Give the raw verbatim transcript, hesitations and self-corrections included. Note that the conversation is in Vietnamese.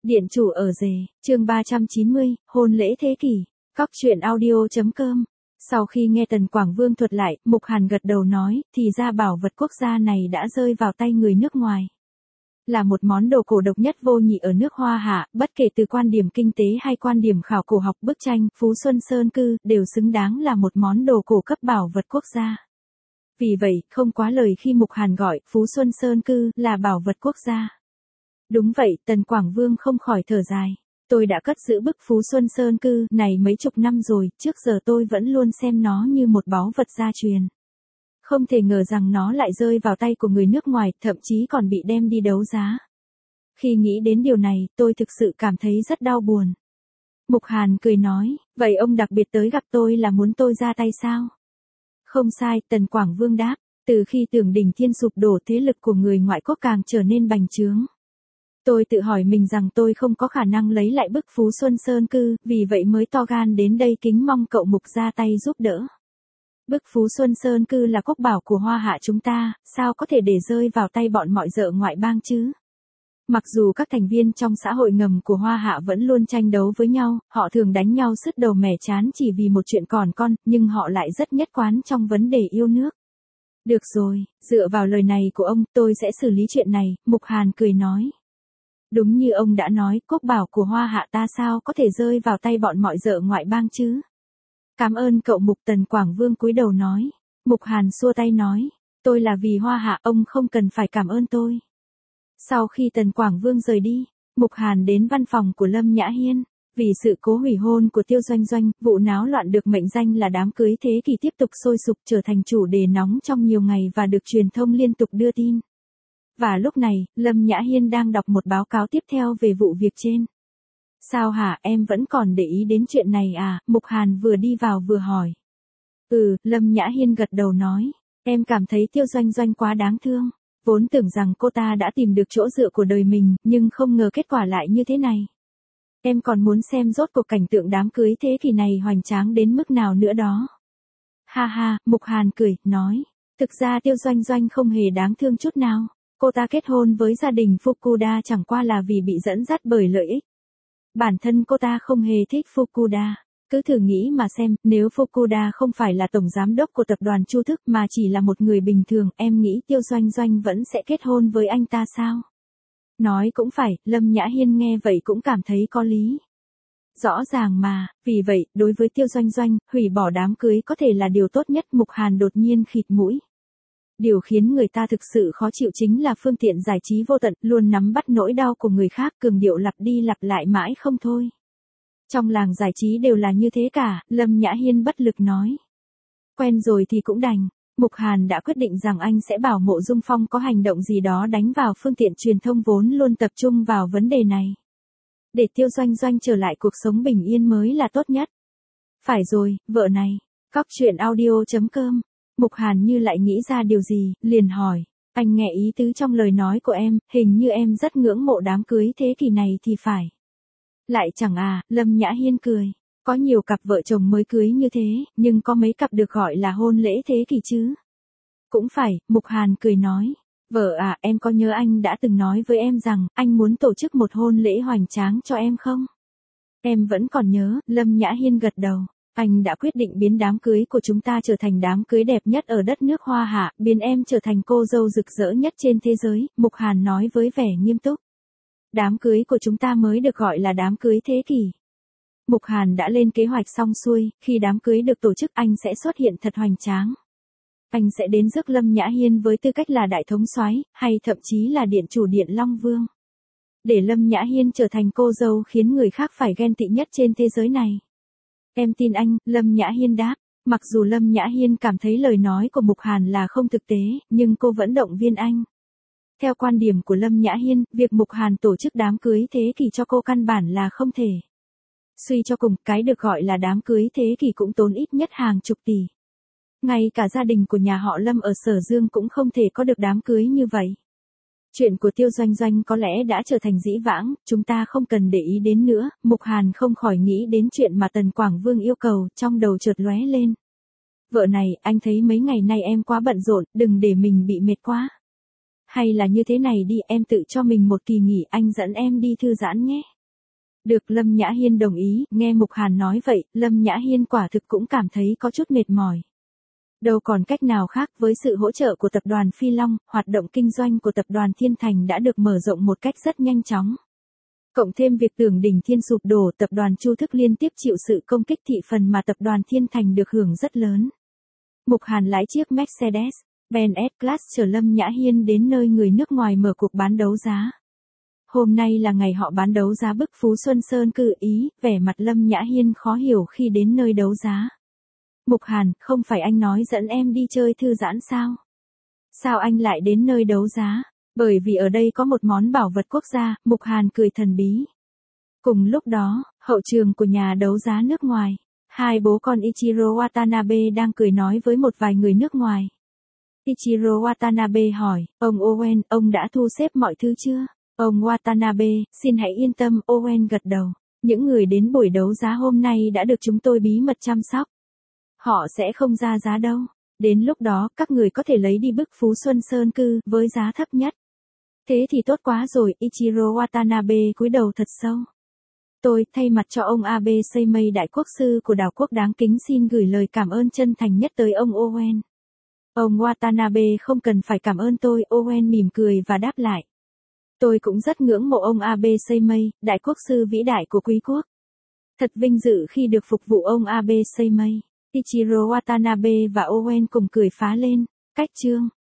Điện chủ ở rể, chương ba trăm chín mươi, hôn lễ thế kỷ. Cóc truyện audio.com. Sau khi nghe Tần Quảng Vương thuật lại, Mục Hàn gật đầu nói, thì ra bảo vật quốc gia này đã rơi vào tay người nước ngoài. Là một món đồ cổ độc nhất vô nhị ở nước Hoa Hạ, bất kể từ quan điểm kinh tế hay quan điểm khảo cổ học bức tranh, Phú Xuân Sơn Cư, đều xứng đáng là một món đồ cổ cấp bảo vật quốc gia. Vì vậy, không quá lời khi Mục Hàn gọi Phú Xuân Sơn Cư là bảo vật quốc gia. Đúng vậy, Tần Quảng Vương không khỏi thở dài. Tôi đã cất giữ bức Phú Xuân Sơn Cư này mấy chục năm rồi, trước giờ tôi vẫn luôn xem nó như một báu vật gia truyền. Không thể ngờ rằng nó lại rơi vào tay của người nước ngoài, thậm chí còn bị đem đi đấu giá. Khi nghĩ đến điều này, tôi thực sự cảm thấy rất đau buồn. Mục Hàn cười nói, vậy ông đặc biệt tới gặp tôi là muốn tôi ra tay sao? Không sai, Tần Quảng Vương đáp, từ khi Tưởng Đỉnh Thiên sụp đổ, thế lực của người ngoại quốc càng trở nên bành trướng. Tôi tự hỏi mình rằng tôi không có khả năng lấy lại bức Phú Xuân Sơn Cư, vì vậy mới to gan đến đây kính mong cậu Mục ra tay giúp đỡ. Bức Phú Xuân Sơn Cư là quốc bảo của Hoa Hạ chúng ta, sao có thể để rơi vào tay bọn mọi dợ ngoại bang chứ? Mặc dù các thành viên trong xã hội ngầm của Hoa Hạ vẫn luôn tranh đấu với nhau, họ thường đánh nhau sứt đầu mẻ trán chỉ vì một chuyện còn con, nhưng họ lại rất nhất quán trong vấn đề yêu nước. Được rồi, dựa vào lời này của ông, tôi sẽ xử lý chuyện này, Mục Hàn cười nói. Đúng như ông đã nói, quốc bảo của Hoa Hạ ta sao có thể rơi vào tay bọn mọi dợ ngoại bang chứ? Cảm ơn cậu Mục. Tần Quảng Vương cúi đầu nói. Mục Hàn xua tay nói, tôi là vì Hoa Hạ, ông không cần phải cảm ơn tôi. Sau khi Tần Quảng Vương rời đi, Mục Hàn đến văn phòng của Lâm Nhã Hiên. Vì sự cố hủy hôn của Tiêu Doanh Doanh, vụ náo loạn được mệnh danh là đám cưới thế kỷ tiếp tục sôi sục trở thành chủ đề nóng trong nhiều ngày và được truyền thông liên tục đưa tin. Và lúc này, Lâm Nhã Hiên đang đọc một báo cáo tiếp theo về vụ việc trên. Sao hả, em vẫn còn để ý đến chuyện này à? Mục Hàn vừa đi vào vừa hỏi. Ừ, Lâm Nhã Hiên gật đầu nói. Em cảm thấy Tiêu Doanh Doanh quá đáng thương. Vốn tưởng rằng cô ta đã tìm được chỗ dựa của đời mình, nhưng không ngờ kết quả lại như thế này. Em còn muốn xem rốt cuộc cảnh tượng đám cưới thế kỷ này hoành tráng đến mức nào nữa đó. Ha ha, Mục Hàn cười, nói. Thực ra Tiêu Doanh Doanh không hề đáng thương chút nào. Cô ta kết hôn với gia đình Fukuda chẳng qua là vì bị dẫn dắt bởi lợi ích. Bản thân cô ta không hề thích Fukuda. Cứ thử nghĩ mà xem, nếu Fukuda không phải là tổng giám đốc của tập đoàn Chu Thức mà chỉ là một người bình thường, em nghĩ Tiêu Doanh Doanh vẫn sẽ kết hôn với anh ta sao? Nói cũng phải, Lâm Nhã Hiên nghe vậy cũng cảm thấy có lý. Rõ ràng mà, vì vậy, đối với Tiêu Doanh Doanh, hủy bỏ đám cưới có thể là điều tốt nhất. Mục Hàn đột nhiên khịt mũi. Điều khiến người ta thực sự khó chịu chính là phương tiện giải trí vô tận, luôn nắm bắt nỗi đau của người khác, cường điệu lặp đi lặp lại mãi không thôi. Trong làng giải trí đều là như thế cả, Lâm Nhã Hiên bất lực nói. Quen rồi thì cũng đành. Mục Hàn đã quyết định rằng anh sẽ bảo Mộ Dung Phong có hành động gì đó đánh vào phương tiện truyền thông vốn luôn tập trung vào vấn đề này. Để Tiêu Doanh Doanh trở lại cuộc sống bình yên mới là tốt nhất. Phải rồi, vợ này. Cóc truyện audio.com. Mục Hàn như lại nghĩ ra điều gì, liền hỏi. Anh nghe ý tứ trong lời nói của em, hình như em rất ngưỡng mộ đám cưới thế kỷ này thì phải. Lại chẳng à, Lâm Nhã Hiên cười. Có nhiều cặp vợ chồng mới cưới như thế, nhưng có mấy cặp được gọi là hôn lễ thế kỷ chứ? Cũng phải, Mục Hàn cười nói. Vợ à, em có nhớ anh đã từng nói với em rằng, anh muốn tổ chức một hôn lễ hoành tráng cho em không? Em vẫn còn nhớ, Lâm Nhã Hiên gật đầu. Anh đã quyết định biến đám cưới của chúng ta trở thành đám cưới đẹp nhất ở đất nước Hoa Hạ, biến em trở thành cô dâu rực rỡ nhất trên thế giới, Mục Hàn nói với vẻ nghiêm túc. Đám cưới của chúng ta mới được gọi là đám cưới thế kỷ. Mục Hàn đã lên kế hoạch xong xuôi, khi đám cưới được tổ chức anh sẽ xuất hiện thật hoành tráng. Anh sẽ đến rước Lâm Nhã Hiên với tư cách là đại thống soái, hay thậm chí là điện chủ điện Long Vương. Để Lâm Nhã Hiên trở thành cô dâu khiến người khác phải ghen tị nhất trên thế giới này. Em tin anh, Lâm Nhã Hiên đáp. Mặc dù Lâm Nhã Hiên cảm thấy lời nói của Mục Hàn là không thực tế, nhưng cô vẫn động viên anh. Theo quan điểm của Lâm Nhã Hiên, việc Mục Hàn tổ chức đám cưới thế kỷ cho cô căn bản là không thể. Suy cho cùng, cái được gọi là đám cưới thế kỷ cũng tốn ít nhất hàng chục tỷ. Ngay cả gia đình của nhà họ Lâm ở Sở Dương cũng không thể có được đám cưới như vậy. Chuyện của Tiêu Doanh Doanh có lẽ đã trở thành dĩ vãng, chúng ta không cần để ý đến nữa. Mục Hàn không khỏi nghĩ đến chuyện mà Tần Quảng Vương yêu cầu, trong đầu chợt lóe lên. Vợ này, anh thấy mấy ngày nay em quá bận rộn, đừng để mình bị mệt quá. Hay là như thế này đi, em tự cho mình một kỳ nghỉ, anh dẫn em đi thư giãn nhé. Được, Lâm Nhã Hiên đồng ý. Nghe Mục Hàn nói vậy, Lâm Nhã Hiên quả thực cũng cảm thấy có chút mệt mỏi. Đâu còn cách nào khác, với sự hỗ trợ của tập đoàn Phi Long, hoạt động kinh doanh của tập đoàn Thiên Thành đã được mở rộng một cách rất nhanh chóng. Cộng thêm việc Tưởng Đỉnh Thiên sụp đổ, tập đoàn Chu Thức liên tiếp chịu sự công kích, thị phần mà tập đoàn Thiên Thành được hưởng rất lớn. Mục Hàn lái chiếc Mercedes-Benz S-Class chở Lâm Nhã Hiên đến nơi người nước ngoài mở cuộc bán đấu giá. Hôm nay là ngày họ bán đấu giá bức Phú Xuân Sơn Cư Ý, vẻ mặt Lâm Nhã Hiên khó hiểu khi đến nơi đấu giá. Mục Hàn, không phải anh nói dẫn em đi chơi thư giãn sao? Sao anh lại đến nơi đấu giá? Bởi vì ở đây có một món bảo vật quốc gia, Mục Hàn cười thần bí. Cùng lúc đó, hậu trường của nhà đấu giá nước ngoài, hai bố con Ichiro Watanabe đang cười nói với một vài người nước ngoài. Ichiro Watanabe hỏi, ông Owen, ông đã thu xếp mọi thứ chưa? Ông Watanabe, xin hãy yên tâm, Owen gật đầu. Những người đến buổi đấu giá hôm nay đã được chúng tôi bí mật chăm sóc. Họ sẽ không ra giá đâu. Đến lúc đó, các người có thể lấy đi bức Phú Xuân Sơn Cư với giá thấp nhất. Thế thì tốt quá rồi, Ichiro Watanabe cúi đầu thật sâu. Tôi, thay mặt cho ông Abe Seimei đại quốc sư của đảo quốc đáng kính, xin gửi lời cảm ơn chân thành nhất tới ông Owen. Ông Watanabe không cần phải cảm ơn tôi, Owen mỉm cười và đáp lại. Tôi cũng rất ngưỡng mộ ông Abe Seimei, đại quốc sư vĩ đại của quý quốc. Thật vinh dự khi được phục vụ ông Abe Seimei. Ichiro Watanabe và Owen cùng cười phá lên. Cách chương